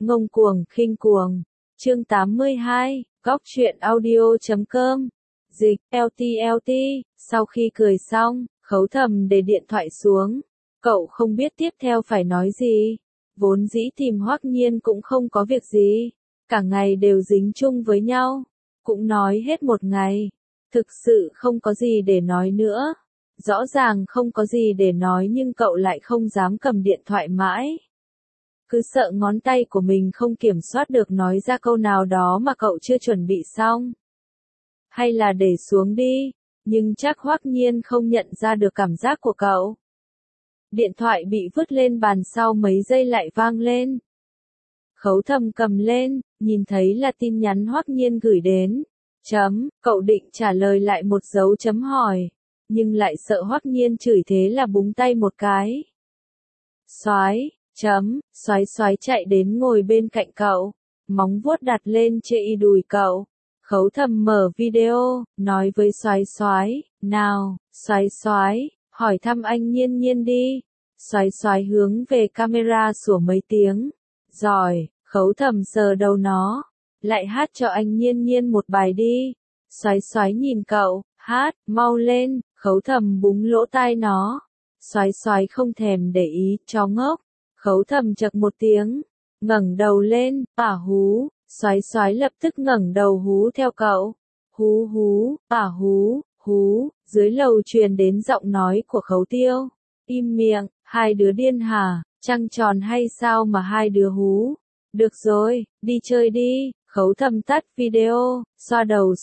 Ngông cuồng, khinh cuồng. Chương 82, góc truyện audio.com. Dịch, LT. Sau khi cười xong, Khấu Thầm để điện thoại xuống. Cậu không biết tiếp theo phải nói gì. Vốn dĩ tìm Hoắc Nhiên cũng không có việc gì. Cả ngày đều dính chung với nhau. Cũng nói hết một ngày. Thực sự không có gì để nói nữa. Rõ ràng không có gì để nói nhưng cậu lại không dám cầm điện thoại mãi. Cứ sợ ngón tay của mình không kiểm soát được nói ra câu nào đó mà cậu chưa chuẩn bị xong. Hay là để xuống đi, nhưng chắc Hoắc Nhiên không nhận ra được cảm giác của cậu. Điện thoại bị vứt lên bàn sau mấy giây lại vang lên. Khấu Thầm cầm lên, nhìn thấy là tin nhắn Hoắc Nhiên gửi đến. Cậu định trả lời lại một dấu chấm hỏi, nhưng lại sợ Hoắc Nhiên chửi thế là búng tay một cái. Soái chạy đến ngồi bên cạnh cậu, móng vuốt đặt lên trên đùi cậu. Khấu Thầm mở video, nói với Soái, nào, Soái, hỏi thăm anh Nhiên đi. Soái hướng về camera sủa mấy tiếng. Giỏi, Khấu Thầm sờ đầu nó. Lại hát cho anh Nhiên một bài đi. Soái nhìn cậu, hát, mau lên. Khấu Thầm búng lỗ tai nó. Soái không thèm để ý, chó ngốc. Khấu Thầm chậc một tiếng, ngẩng đầu lên, hú. Soái lập tức ngẩng đầu hú theo cậu. Hú, hú. Dưới lầu truyền đến giọng nói của Khấu Tiêu. Im miệng, hai đứa điên hả, trăng tròn hay sao mà hai đứa hú. Được rồi, đi chơi đi. Khấu Thầm tắt video, xoa đầu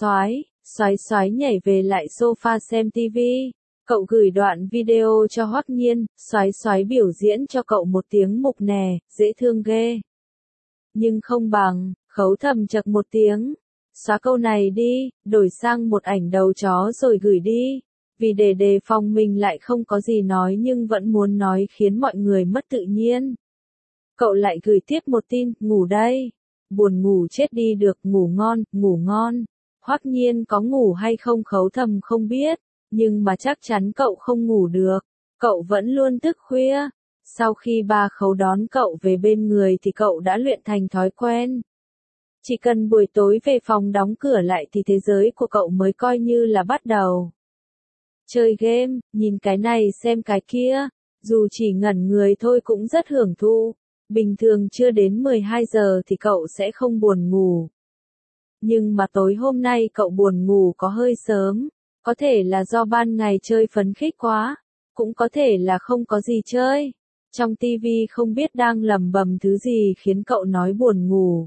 Soái nhảy về lại sofa xem tivi. Cậu gửi đoạn video cho Hoắc Nhiên, Soái biểu diễn cho cậu một tiếng mục nè, dễ thương ghê. Nhưng không bằng, Khấu Thầm chậc một tiếng. Xóa câu này đi, đổi sang một ảnh đầu chó rồi gửi đi. Vì để đề phòng mình lại không có gì nói nhưng vẫn muốn nói khiến mọi người mất tự nhiên. Cậu lại gửi tiếp một tin, ngủ đây. Buồn ngủ chết đi được, ngủ ngon. Hoắc Nhiên có ngủ hay không Khấu Thầm không biết. Nhưng mà chắc chắn cậu không ngủ được, cậu vẫn luôn thức khuya. Sau khi ba Khấu đón cậu về bên người thì cậu đã luyện thành thói quen. Chỉ cần buổi tối về phòng đóng cửa lại thì thế giới của cậu mới coi như là bắt đầu. Chơi game, nhìn cái này xem cái kia, dù chỉ ngẩn người thôi cũng rất hưởng thụ. Bình thường chưa đến 12 giờ thì cậu sẽ không buồn ngủ. Nhưng mà tối hôm nay cậu buồn ngủ có hơi sớm. Có thể là do ban ngày chơi phấn khích quá, cũng có thể là không có gì chơi. Trong tivi không biết đang lẩm bẩm thứ gì khiến cậu nói buồn ngủ.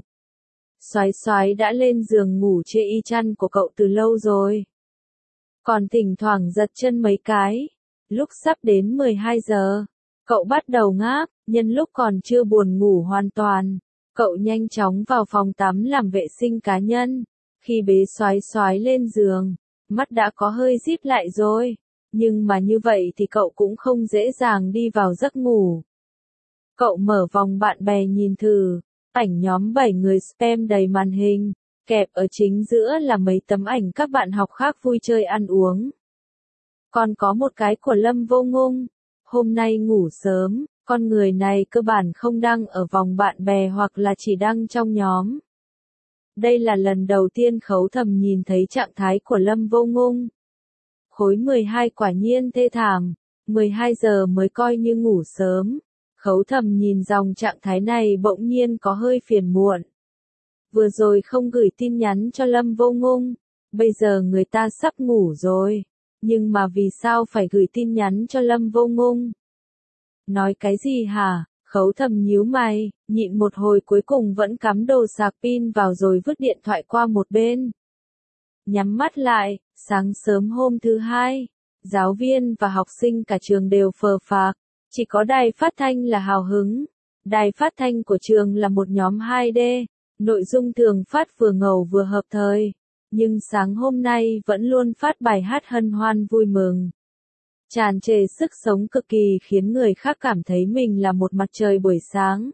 Soái đã lên giường ngủ chê y chăn của cậu từ lâu rồi. Còn thỉnh thoảng giật chân mấy cái. Lúc sắp đến 12 giờ, cậu bắt đầu ngáp, nhân lúc còn chưa buồn ngủ hoàn toàn. Cậu nhanh chóng vào phòng tắm làm vệ sinh cá nhân. Khi bế Soái lên giường, mắt đã có hơi díp lại rồi, nhưng mà như vậy thì cậu cũng không dễ dàng đi vào giấc ngủ. Cậu mở vòng bạn bè nhìn thử, ảnh nhóm 7 người spam đầy màn hình, kẹp ở chính giữa là mấy tấm ảnh các bạn học khác vui chơi ăn uống. Còn có một cái của Lâm Vô Ngung, hôm nay ngủ sớm, con người này cơ bản không đăng ở vòng bạn bè hoặc là chỉ đăng trong nhóm. Đây là lần đầu tiên Khấu Thầm nhìn thấy trạng thái của Lâm Vô Ngung. Khối 12 quả nhiên thê thảm, 12 giờ mới coi như ngủ sớm. Khấu Thầm nhìn dòng trạng thái này bỗng nhiên có hơi phiền muộn. Vừa rồi không gửi tin nhắn cho Lâm Vô Ngung, bây giờ người ta sắp ngủ rồi. Nhưng mà vì sao phải gửi tin nhắn cho Lâm Vô Ngung? Nói cái gì hả? Khấu Thầm nhíu mày, nhịn một hồi cuối cùng vẫn cắm đồ sạc pin vào rồi vứt điện thoại qua một bên. Nhắm mắt lại, sáng sớm hôm thứ Hai, giáo viên và học sinh cả trường đều phờ phạc, chỉ có đài phát thanh là hào hứng. Đài phát thanh của trường là một nhóm 2D, nội dung thường phát vừa ngầu vừa hợp thời, nhưng sáng hôm nay vẫn luôn phát bài hát hân hoan vui mừng. Tràn trề sức sống cực kỳ khiến người khác cảm thấy mình là một mặt trời buổi sáng.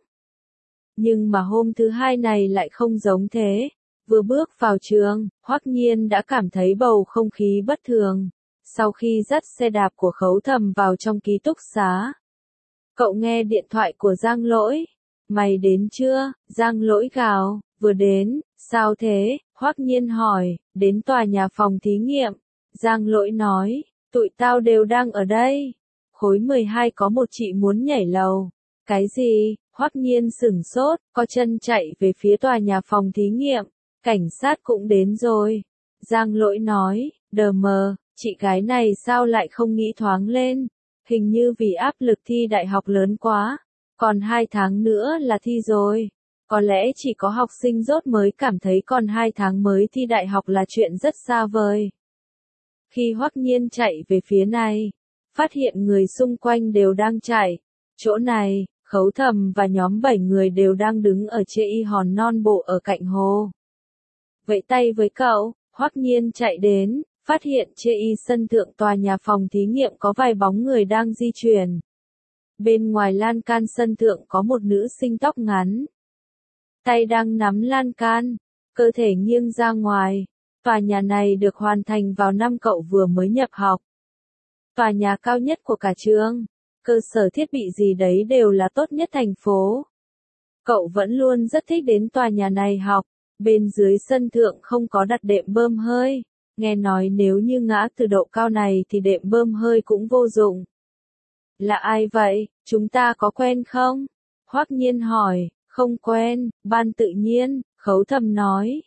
Nhưng mà hôm thứ Hai này lại không giống thế. Vừa bước vào trường, Hoắc Nhiên đã cảm thấy bầu không khí bất thường. Sau khi dắt xe đạp của Khấu Thầm vào trong ký túc xá, cậu nghe điện thoại của Giang Lỗi. Mày đến chưa? Giang Lỗi gào, vừa đến, sao thế? Hoắc Nhiên hỏi, đến tòa nhà phòng thí nghiệm. Giang Lỗi nói, tụi tao đều đang ở đây. Khối 12 có một chị muốn nhảy lầu. Cái gì? Hoắc Nhiên sửng sốt, co chân chạy về phía tòa nhà phòng thí nghiệm. Cảnh sát cũng đến rồi. Giang Lỗi nói, đờ mờ, chị gái này sao lại không nghĩ thoáng lên? Hình như vì áp lực thi đại học lớn quá. Còn 2 tháng nữa là thi rồi. Có lẽ chỉ có học sinh dốt mới cảm thấy còn 2 tháng mới thi đại học là chuyện rất xa vời. Khi Hoắc Nhiên chạy về phía này, phát hiện người xung quanh đều đang chạy. Chỗ này, Khấu Thầm và nhóm 7 người đều đang đứng ở chê y hòn non bộ ở cạnh hồ. Vẫy tay với cậu, Hoắc Nhiên chạy đến, phát hiện chê y sân thượng tòa nhà phòng thí nghiệm có vài bóng người đang di chuyển. Bên ngoài lan can sân thượng có một nữ sinh tóc ngắn. Tay đang nắm lan can, cơ thể nghiêng ra ngoài. Tòa nhà này được hoàn thành vào năm cậu vừa mới nhập học. Tòa nhà cao nhất của cả trường, cơ sở thiết bị gì đấy đều là tốt nhất thành phố. Cậu vẫn luôn rất thích đến tòa nhà này học. Bên dưới sân thượng không có đặt đệm bơm hơi. Nghe nói nếu như ngã từ độ cao này thì đệm bơm hơi cũng vô dụng. Là ai vậy? Chúng ta có quen không? Hoắc Nhiên hỏi. Không quen, Ban tự nhiên, Khấu Thầm nói.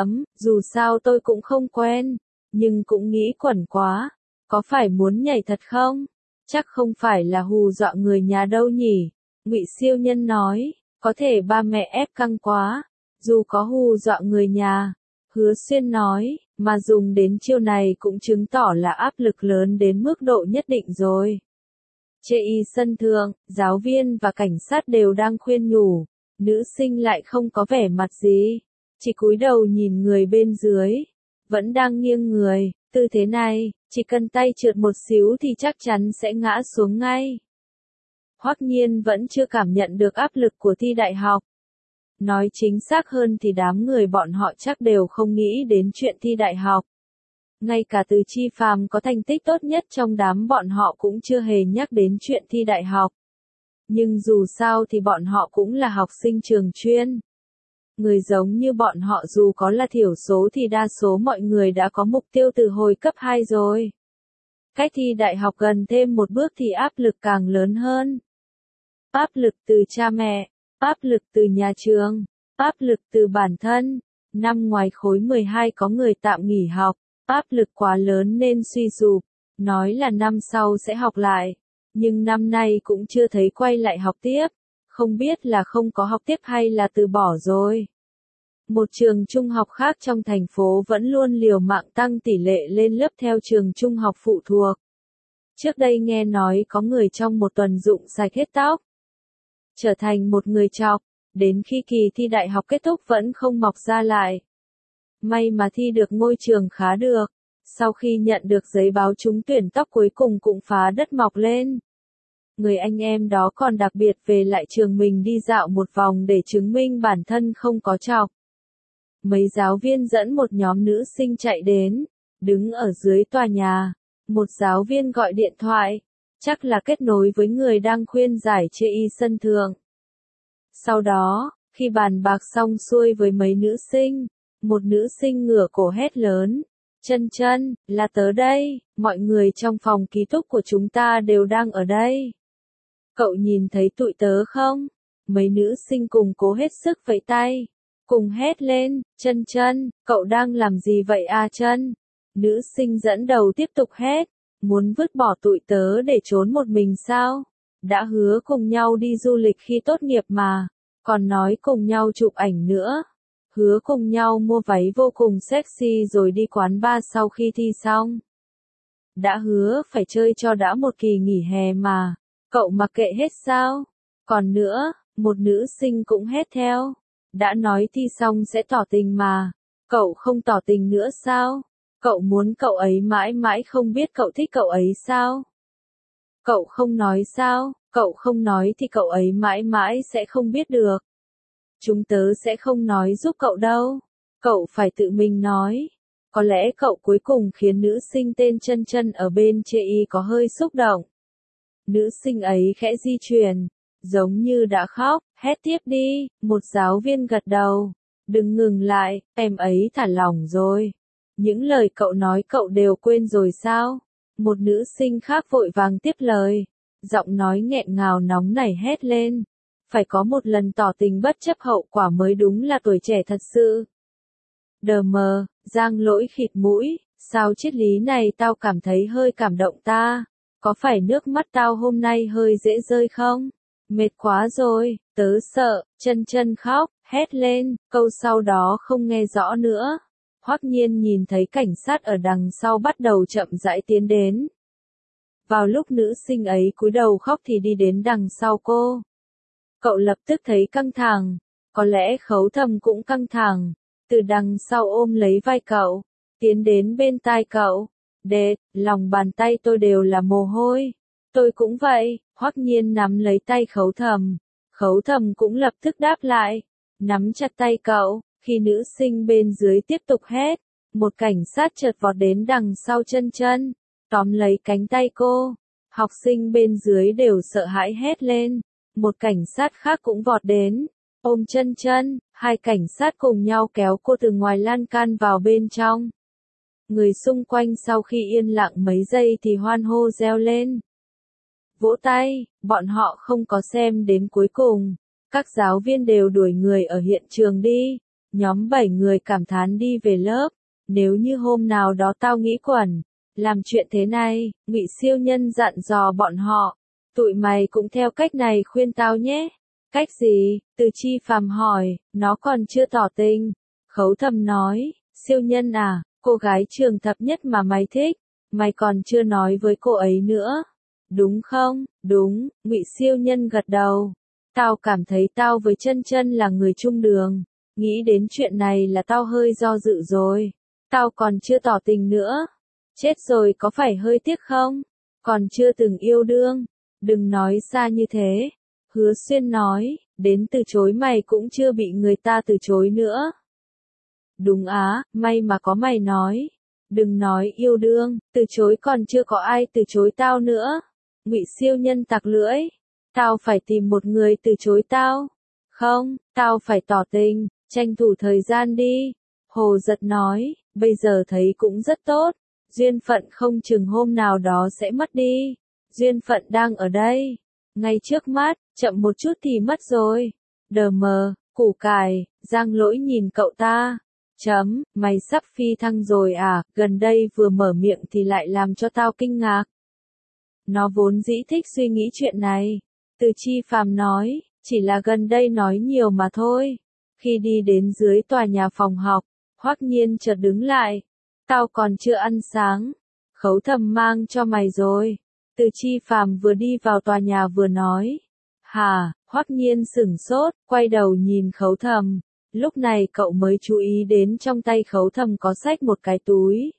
Dù sao tôi cũng không quen, nhưng cũng nghĩ quẩn quá. Có phải muốn nhảy thật không? Chắc không phải là hù dọa người nhà đâu nhỉ? Ngụy Siêu Nhân nói. Có thể ba mẹ ép căng quá. Dù có hù dọa người nhà. Hứa Xuyên nói, mà dùng đến chiêu này cũng chứng tỏ là áp lực lớn đến mức độ nhất định rồi. Chê y sân thượng, giáo viên và cảnh sát đều đang khuyên nhủ. Nữ sinh lại không có vẻ mặt gì. Chỉ cúi đầu nhìn người bên dưới. Vẫn đang nghiêng người, tư thế này, chỉ cần tay trượt một xíu thì chắc chắn sẽ ngã xuống ngay. Hoắc Nhiên vẫn chưa cảm nhận được áp lực của thi đại học. Nói chính xác hơn thì đám người bọn họ chắc đều không nghĩ đến chuyện thi đại học. Ngay cả Từ Chi Phàm có thành tích tốt nhất trong đám bọn họ cũng chưa hề nhắc đến chuyện thi đại học. Nhưng dù sao thì bọn họ cũng là học sinh trường chuyên. Người giống như bọn họ dù có là thiểu số thì đa số mọi người đã có mục tiêu từ hồi cấp 2 rồi. Cách thi đại học gần thêm một bước thì áp lực càng lớn hơn. Áp lực từ cha mẹ, áp lực từ nhà trường, áp lực từ bản thân. Năm ngoài khối 12 có người tạm nghỉ học, áp lực quá lớn nên suy sụp, nói là năm sau sẽ học lại. Nhưng năm nay cũng chưa thấy quay lại học tiếp, không biết là không có học tiếp hay là từ bỏ rồi. Một trường trung học khác trong thành phố vẫn luôn liều mạng tăng tỷ lệ lên lớp theo trường trung học phụ thuộc. Trước đây nghe nói có người trong một tuần rụng sạch hết tóc, trở thành một người chọc, đến khi kỳ thi đại học kết thúc vẫn không mọc ra lại. May mà thi được ngôi trường khá được, sau khi nhận được giấy báo trúng tuyển tóc cuối cùng cũng phá đất mọc lên. Người anh em đó còn đặc biệt về lại trường mình đi dạo một vòng để chứng minh bản thân không có chọc. Mấy giáo viên dẫn một nhóm nữ sinh chạy đến, đứng ở dưới tòa nhà. Một giáo viên gọi điện thoại, chắc là kết nối với người đang khuyên giải chê y sân thượng. Sau đó, khi bàn bạc xong xuôi với mấy nữ sinh, một nữ sinh ngửa cổ hét lớn. Chân chân, là tớ đây, mọi người trong phòng ký túc của chúng ta đều đang ở đây. Cậu nhìn thấy tụi tớ không? Mấy nữ sinh cùng cố hết sức vẫy tay, cùng hét lên, chân chân, cậu đang làm gì vậy à chân? Nữ sinh dẫn đầu tiếp tục hét, muốn vứt bỏ tụi tớ để trốn một mình sao? Đã hứa cùng nhau đi du lịch khi tốt nghiệp mà, còn nói cùng nhau chụp ảnh nữa. Hứa cùng nhau mua váy vô cùng sexy rồi đi quán bar sau khi thi xong. Đã hứa phải chơi cho đã một kỳ nghỉ hè mà, cậu mặc kệ hết sao? Còn nữa, một nữ sinh cũng hét theo. Đã nói thi xong sẽ tỏ tình mà, cậu không tỏ tình nữa sao? Cậu muốn cậu ấy mãi mãi không biết cậu thích cậu ấy sao? Cậu không nói sao? Cậu không nói thì cậu ấy mãi mãi sẽ không biết được. Chúng tớ sẽ không nói giúp cậu đâu. Cậu phải tự mình nói. Có lẽ cậu cuối cùng khiến nữ sinh tên chân chân ở bên chê y có hơi xúc động. Nữ sinh ấy khẽ di chuyển, giống như đã khóc, hét tiếp đi, một giáo viên gật đầu. Đừng ngừng lại, em ấy thả lỏng rồi. Những lời cậu nói cậu đều quên rồi sao? Một nữ sinh khác vội vàng tiếp lời. Giọng nói nghẹn ngào nóng nảy hét lên. Phải có một lần tỏ tình bất chấp hậu quả mới đúng là tuổi trẻ thật sự. Đờ mờ, Giang Lỗi khịt mũi, sao triết lý này tao cảm thấy hơi cảm động ta. Có phải nước mắt tao hôm nay hơi dễ rơi không? Mệt quá rồi, tớ sợ, chân chân khóc, hét lên, câu sau đó không nghe rõ nữa. Hoắc Nhiên nhìn thấy cảnh sát ở đằng sau bắt đầu chậm rãi tiến đến. Vào lúc nữ sinh ấy cúi đầu khóc thì đi đến đằng sau cô. Cậu lập tức thấy căng thẳng, có lẽ Khấu Thầm cũng căng thẳng, từ đằng sau ôm lấy vai cậu, tiến đến bên tai cậu. Đệt, lòng bàn tay tôi đều là mồ hôi. Tôi cũng vậy, Hoắc Nhiên nắm lấy tay Khấu Thầm. Khấu Thầm cũng lập tức đáp lại, nắm chặt tay cậu. Khi nữ sinh bên dưới tiếp tục hét, một cảnh sát chợt vọt đến đằng sau chân chân, tóm lấy cánh tay cô. Học sinh bên dưới đều sợ hãi hét lên. Một cảnh sát khác cũng vọt đến, ôm chân chân, hai cảnh sát cùng nhau kéo cô từ ngoài lan can vào bên trong. Người xung quanh sau khi yên lặng mấy giây thì hoan hô reo lên. Vỗ tay, bọn họ không có xem đến cuối cùng. Các giáo viên đều đuổi người ở hiện trường đi. Nhóm 7 người cảm thán đi về lớp. Nếu như hôm nào đó tao nghĩ quẩn, làm chuyện thế này, Ngụy Siêu Nhân dặn dò bọn họ. Tụi mày cũng theo cách này khuyên tao nhé. Cách gì? Từ Chi Phàm hỏi, nó còn chưa tỏ tình. Khấu Thầm nói, Siêu Nhân à, cô gái trường thập nhất mà mày thích, mày còn chưa nói với cô ấy nữa. Đúng không? Đúng, Ngụy Siêu Nhân gật đầu. Tao cảm thấy tao với chân chân là người chung đường. Nghĩ đến chuyện này là tao hơi do dự rồi. Tao còn chưa tỏ tình nữa. Chết rồi có phải hơi tiếc không? Còn chưa từng yêu đương. Đừng nói xa như thế. Hứa Xuyên nói, đến từ chối mày cũng chưa bị người ta từ chối nữa. Đúng á, may mà có mày nói. Đừng nói yêu đương, từ chối còn chưa có ai từ chối tao nữa. Ngụy Siêu Nhân tặc lưỡi. Tao phải tìm một người từ chối tao. Không, tao phải tỏ tình, tranh thủ thời gian đi. Hồ Giật nói, bây giờ thấy cũng rất tốt. Duyên phận không chừng hôm nào đó sẽ mất đi. Duyên phận đang ở đây. Ngay trước mắt, chậm một chút thì mất rồi. Đờ mờ, củ cải, Giang Lỗi nhìn cậu ta. Mày sắp phi thăng rồi à, gần đây vừa mở miệng thì lại làm cho tao kinh ngạc. Nó vốn dĩ thích suy nghĩ chuyện này. Từ Chi Phàm nói, chỉ là gần đây nói nhiều mà thôi. Khi đi đến dưới tòa nhà phòng học, Hoắc Nhiên chợt đứng lại. Tao còn chưa ăn sáng. Khấu Thầm mang cho mày rồi. Từ Chi Phàm vừa đi vào tòa nhà vừa nói. Hả, Hoắc Nhiên sửng sốt, quay đầu nhìn Khấu Thầm. Lúc này cậu mới chú ý đến trong tay Khấu Thầm có xách một cái túi.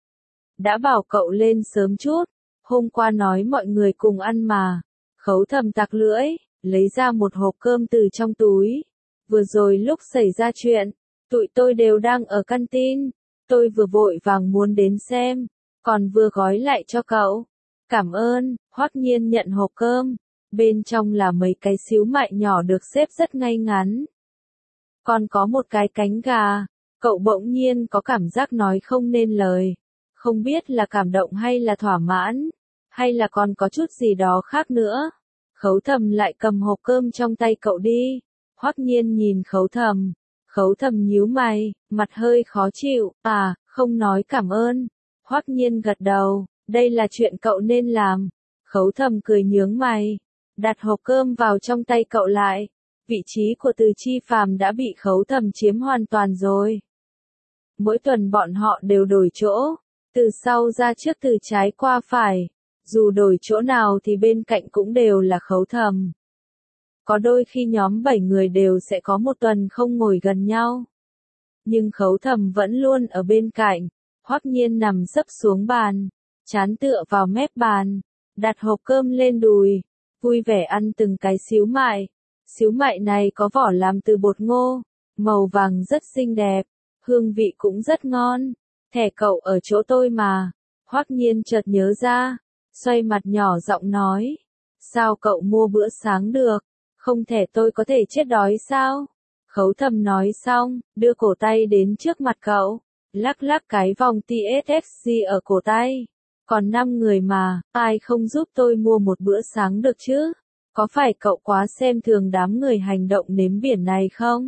Đã bảo cậu lên sớm chút. Hôm qua nói mọi người cùng ăn mà. Khấu Thầm tặc lưỡi, lấy ra một hộp cơm từ trong túi. Vừa rồi lúc xảy ra chuyện, tụi tôi đều đang ở căn tin. Tôi vừa vội vàng muốn đến xem, còn vừa gói lại cho cậu. Cảm ơn. Hoắc Nhiên nhận hộp cơm. Bên trong là mấy cái xíu mại nhỏ được xếp rất ngay ngắn. Còn có một cái cánh gà. Cậu bỗng nhiên có cảm giác nói không nên lời. Không biết là cảm động hay là thỏa mãn, hay là còn có chút gì đó khác nữa. Khấu Thầm lại cầm hộp cơm trong tay cậu đi. Hoắc Nhiên nhìn Khấu Thầm. Khấu Thầm nhíu mày, mặt hơi khó chịu. À, không nói cảm ơn. Hoắc Nhiên gật đầu, đây là chuyện cậu nên làm. Khấu Thầm cười nhướng mày, đặt hộp cơm vào trong tay cậu lại. Vị trí của Từ Chi Phàm đã bị Khấu Thầm chiếm hoàn toàn rồi. Mỗi tuần bọn họ đều đổi chỗ, từ sau ra trước từ trái qua phải. Dù đổi chỗ nào thì bên cạnh cũng đều là Khấu Thầm. Có đôi khi nhóm 7 người đều sẽ có một tuần không ngồi gần nhau. Nhưng Khấu Thầm vẫn luôn ở bên cạnh. Hoắc Nhiên nằm sấp xuống bàn, trán tựa vào mép bàn, đặt hộp cơm lên đùi, vui vẻ ăn từng cái xíu mại. Xíu mại này có vỏ làm từ bột ngô, màu vàng rất xinh đẹp, hương vị cũng rất ngon. Thẻ cậu ở chỗ tôi mà. Hoắc Nhiên chợt nhớ ra, xoay mặt nhỏ giọng nói. Sao cậu mua bữa sáng được? Không thể tôi có thể chết đói sao? Khấu Thầm nói xong, đưa cổ tay đến trước mặt cậu, lắc lắc cái vòng TSXG ở cổ tay. Còn 5 người mà, ai không giúp tôi mua một bữa sáng được chứ? Có phải cậu quá xem thường đám người hành động nếm biển này không?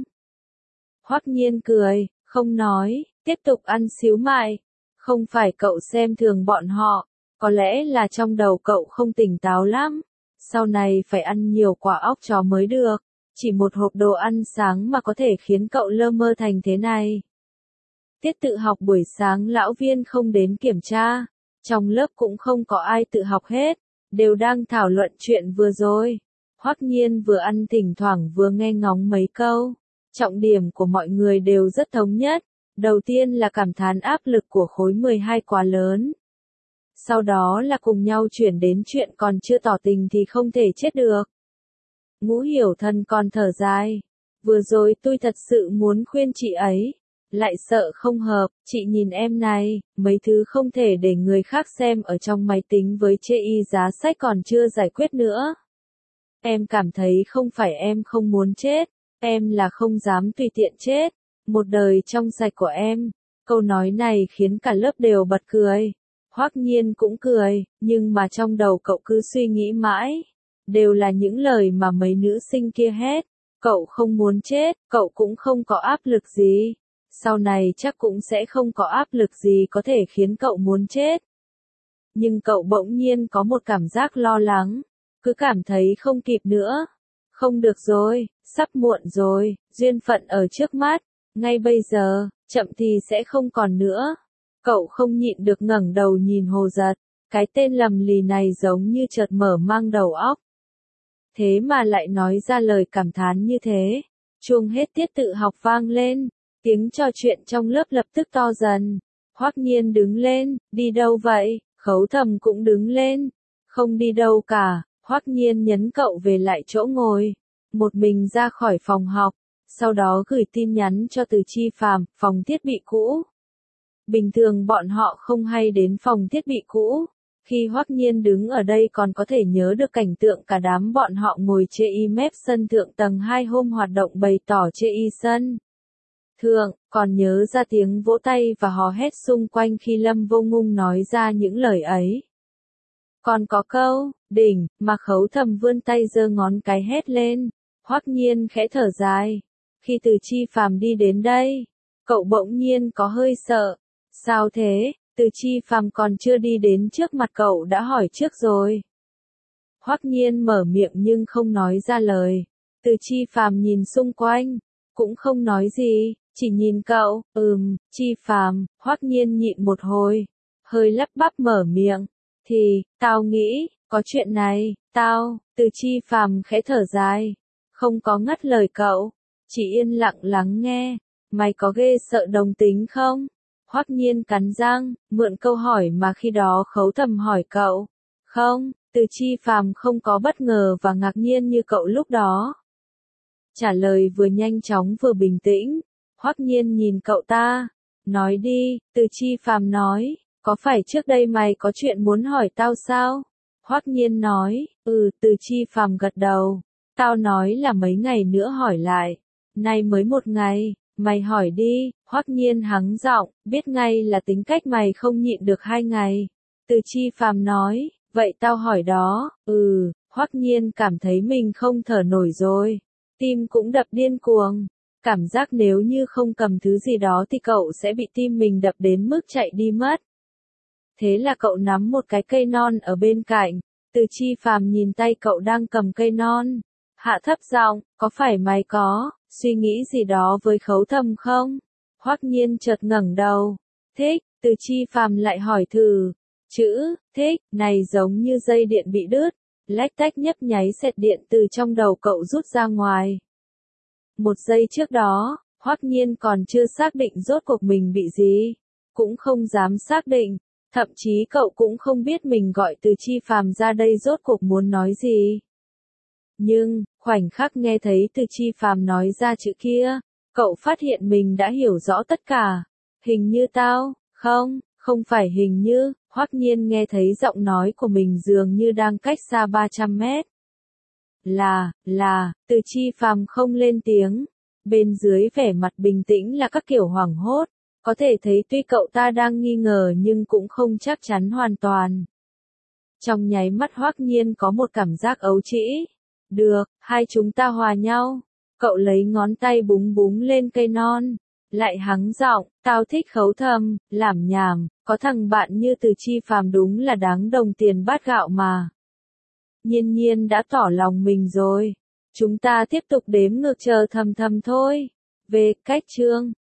Hoắc Nhiên cười, không nói, tiếp tục ăn xíu mại. Không phải cậu xem thường bọn họ, có lẽ là trong đầu cậu không tỉnh táo lắm. Sau này phải ăn nhiều quả óc chó mới được. Chỉ một hộp đồ ăn sáng mà có thể khiến cậu lơ mơ thành thế này. Tiết tự học buổi sáng lão viên không đến kiểm tra. Trong lớp cũng không có ai tự học hết. Đều đang thảo luận chuyện vừa rồi. Hoắc Nhiên vừa ăn thỉnh thoảng vừa nghe ngóng mấy câu. Trọng điểm của mọi người đều rất thống nhất. Đầu tiên là cảm thán áp lực của khối 12 quá lớn. Sau đó là cùng nhau chuyển đến chuyện còn chưa tỏ tình thì không thể chết được. Ngũ Hiểu Thần còn thở dài. Vừa rồi tôi thật sự muốn khuyên chị ấy. Lại sợ không hợp, chị nhìn em này, mấy thứ không thể để người khác xem ở trong máy tính với chê y giá sách còn chưa giải quyết nữa. Em cảm thấy không phải em không muốn chết, em là không dám tùy tiện chết. Một đời trong sạch của em. Câu nói này khiến cả lớp đều bật cười. Hoắc Nhiên cũng cười, nhưng mà trong đầu cậu cứ suy nghĩ mãi. Đều là những lời mà mấy nữ sinh kia hét. Cậu không muốn chết, cậu cũng không có áp lực gì. Sau này chắc cũng sẽ không có áp lực gì có thể khiến cậu muốn chết. Nhưng cậu bỗng nhiên có một cảm giác lo lắng. Cứ cảm thấy không kịp nữa. Không được rồi, sắp muộn rồi, duyên phận ở trước mắt. Ngay bây giờ, chậm thì sẽ không còn nữa. Cậu không nhịn được ngẩng đầu nhìn Hồ Giật. Cái tên lầm lì này giống như chợt mở mang đầu óc. Thế mà lại nói ra lời cảm thán như thế. Chuông hết tiết tự học vang lên. Tiếng trò chuyện trong lớp lập tức to dần. Hoắc Nhiên đứng lên, đi đâu vậy? Khấu Thầm cũng đứng lên. Không đi đâu cả, Hoắc Nhiên nhấn cậu về lại chỗ ngồi. Một mình ra khỏi phòng học. Sau đó gửi tin nhắn cho Từ Chi Phàm, phòng thiết bị cũ. Bình thường bọn họ không hay đến phòng thiết bị cũ. Khi Hoắc Nhiên đứng ở đây còn có thể nhớ được cảnh tượng cả đám bọn họ ngồi chê y mép sân thượng tầng 2 hôm hoạt động bày tỏ chê y sân thượng, còn nhớ ra tiếng vỗ tay và hò hét xung quanh khi Lâm Vô Ngung nói ra những lời ấy. Còn có câu, đỉnh, mà Khấu Thầm vươn tay giơ ngón cái hét lên. Hoắc Nhiên khẽ thở dài. Khi Từ Chi Phàm đi đến đây, cậu bỗng nhiên có hơi sợ. Sao thế? Từ Chi Phàm còn chưa đi đến trước mặt cậu đã hỏi trước rồi. Hoắc Nhiên mở miệng nhưng không nói ra lời. Từ Chi Phàm nhìn xung quanh, cũng không nói gì, chỉ nhìn cậu. Chi Phàm. Hoắc Nhiên nhịn một hồi, hơi lắp bắp mở miệng. Thì, tao nghĩ, có chuyện này, Từ Chi Phàm khẽ thở dài. Không có ngắt lời cậu, chỉ yên lặng lắng nghe. Mày có ghê sợ đồng tính không? Hoắc Nhiên cắn răng, mượn câu hỏi mà khi đó Khấu Thầm hỏi cậu. Không, Từ Chi Phàm không có bất ngờ và ngạc nhiên như cậu lúc đó. Trả lời vừa nhanh chóng vừa bình tĩnh. Hoắc Nhiên nhìn cậu ta. Nói đi, Từ Chi Phàm nói, có phải trước đây mày có chuyện muốn hỏi tao sao? Hoắc Nhiên nói, Từ Chi Phàm gật đầu. Tao nói là mấy ngày nữa hỏi lại. Nay mới một ngày, mày hỏi đi. Hoắc Nhiên hắng giọng, biết ngay là tính cách mày không nhịn được 2 ngày. Từ Chi Phàm nói, vậy tao hỏi đó. Hoắc Nhiên cảm thấy mình không thở nổi rồi. Tim cũng đập điên cuồng. Cảm giác nếu như không cầm thứ gì đó thì cậu sẽ bị tim mình đập đến mức chạy đi mất. Thế là cậu nắm một cái cây non ở bên cạnh. Từ Chi Phàm nhìn tay cậu đang cầm cây non. Hạ thấp giọng, có phải mày có suy nghĩ gì đó với Khấu Thầm không? Hoắc Nhiên chợt ngẩng đầu. Thích, Từ Chi Phàm lại hỏi thử. Chữ, thích, này giống như dây điện bị đứt. Lách tách nhấp nháy sệt điện từ trong đầu cậu rút ra ngoài. Một giây trước đó, Hoắc Nhiên còn chưa xác định rốt cuộc mình bị gì. Cũng không dám xác định. Thậm chí cậu cũng không biết mình gọi Từ Chi Phàm ra đây rốt cuộc muốn nói gì. Nhưng, khoảnh khắc nghe thấy Từ Chi Phàm nói ra chữ kia, cậu phát hiện mình đã hiểu rõ tất cả. Hình như tao, không phải hình như, Hoắc Nhiên nghe thấy giọng nói của mình dường như đang cách xa 300 mét. Từ Chi Phàm không lên tiếng. Bên dưới vẻ mặt bình tĩnh là các kiểu hoảng hốt. Có thể thấy tuy cậu ta đang nghi ngờ nhưng cũng không chắc chắn hoàn toàn. Trong nháy mắt Hoắc Nhiên có một cảm giác ấu trĩ. Được, hai chúng ta hòa nhau. Cậu lấy ngón tay búng búng lên cây non. Lại hắng giọng, tao thích Khấu Thâm, làm nhảm, có thằng bạn như Từ Chi Phàm đúng là đáng đồng tiền bát gạo mà. Nhiên Nhiên đã tỏ lòng mình rồi. Chúng ta tiếp tục đếm ngược chờ Thầm Thầm thôi. Về cách chương